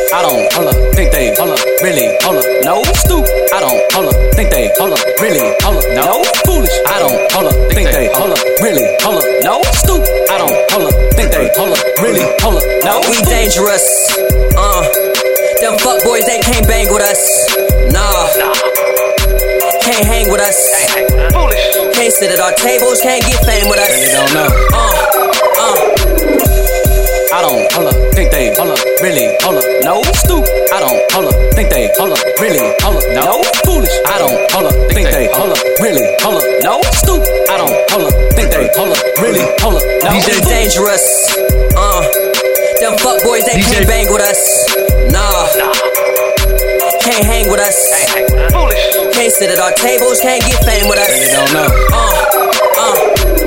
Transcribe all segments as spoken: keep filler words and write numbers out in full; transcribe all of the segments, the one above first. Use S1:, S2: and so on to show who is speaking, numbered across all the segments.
S1: I don't, hold up, think they, hold up, really, hold up, no, stupid. I don't, hold up, think they, hold up, really, hold up, no, foolish. I don't, hold up, think they, hold up, really, hold up, no, stupid. I don't, hold up, think they, hold up, really, hold up, no.
S2: We dangerous, uh. Them fuck boys, they can't bang with us, nah. Can't hang with us,
S1: Foolish.
S2: can't sit at our tables, can't get fame with us.
S1: Really don't know.
S2: Uh, uh.
S1: I don't, hold up, think they, hold up, really, hold up, no, stupid. I don't, hold up, think they, hold up, really, hold up, no, foolish. I don't, hold up, think they, hold up, really, hold up, no, stupid. I don't, hold up, think they, hold up, really, hold up, no.
S2: D J dangerous, uh. Them fuck boys, they
S3: D J
S2: can't bang with us, nah. Can't hang with us,
S1: Foolish.
S2: can't sit at our tables, can't get fame with us.
S1: Really don't know.
S2: Uh, uh.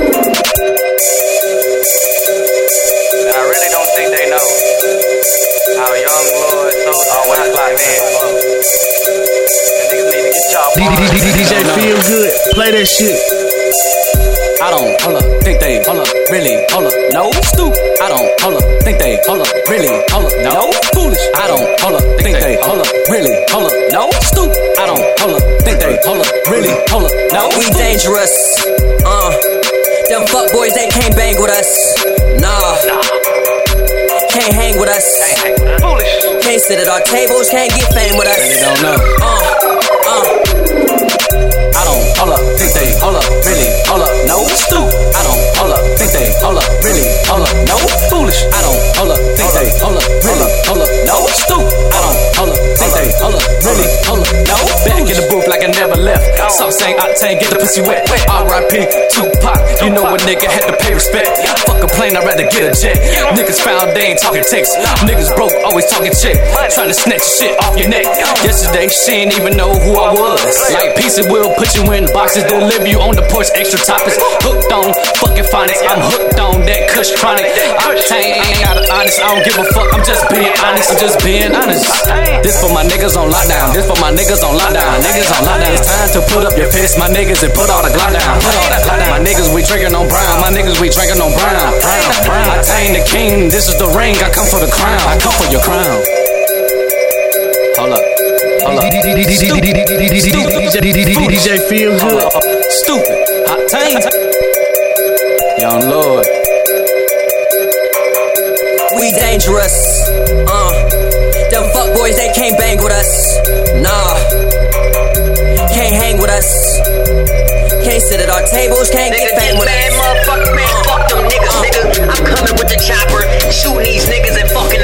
S4: I really don't think they know how young blood souls always locked in. The niggas need to get y'all.
S3: D J Feel Good, play that shit.
S1: I don't, hold up, think they, hold up, really, hold up, no, stupid. I don't, hold up, think they, hold up, really, hold up, no, foolish. I don't, hold up, think they, hold up, really, hold up, no, stupid. I don't, hold up, think they, hold up, really, hold up, no.
S2: We dangerous, uh. Them fuck boys, they can't bang with us, nah. Can't hang with us,
S1: Foolish.
S2: can't sit at our tables, can't get fame with us.
S1: Really don't know.
S2: Uh, uh.
S1: I don't, hold up, think they, hold up, really, hold up, no, stupid. I don't, hold up, think they, hold up, really, hold up, no, foolish. I don't, hold up, think they, hold up, really, hold up, no, stupid. I don't, hold up, think they, hold up, really, hold up, no. Back in the booth like I never left. Some saying octane, get the pussy wet. R I P Tupac, you know a nigga had to pay respect. Fuck a plane, I'd rather get a jet. Niggas found they ain't talking text. Niggas broke, always talking check. Trying to snatch shit off your neck. Yesterday, she ain't even know who I was. Like P C will put you in boxes, deliver you on the porch, extra toppings. Hooked on fucking phonics, I'm hooked on that kush chronic. Octane, ain't got honest, I don't give a fuck, I'm just being honest, I'm just being honest. This for my niggas on lockdown, this for my niggas on lockdown, niggas on lockdown. It's time to put up your fist, my niggas, and put all the glock down, put all the glock down. My niggas, we drinking on brown, my niggas, we drinking on brown, brown, brown. I tame the king, this is the ring, I come for the crown, I come for your crown. Hold up, hold up.
S3: D J Feel Good.
S1: Stupid, Octane. Young Lord.
S2: We dangerous, uh. Them fuck boys, they can't bang with us, nah. Can't hang with us, can't sit at our tables, can't get fame with us.
S5: Motherfucker, man, fuck them niggas, nigga. I'm coming with the chopper, shooting these niggas and fucking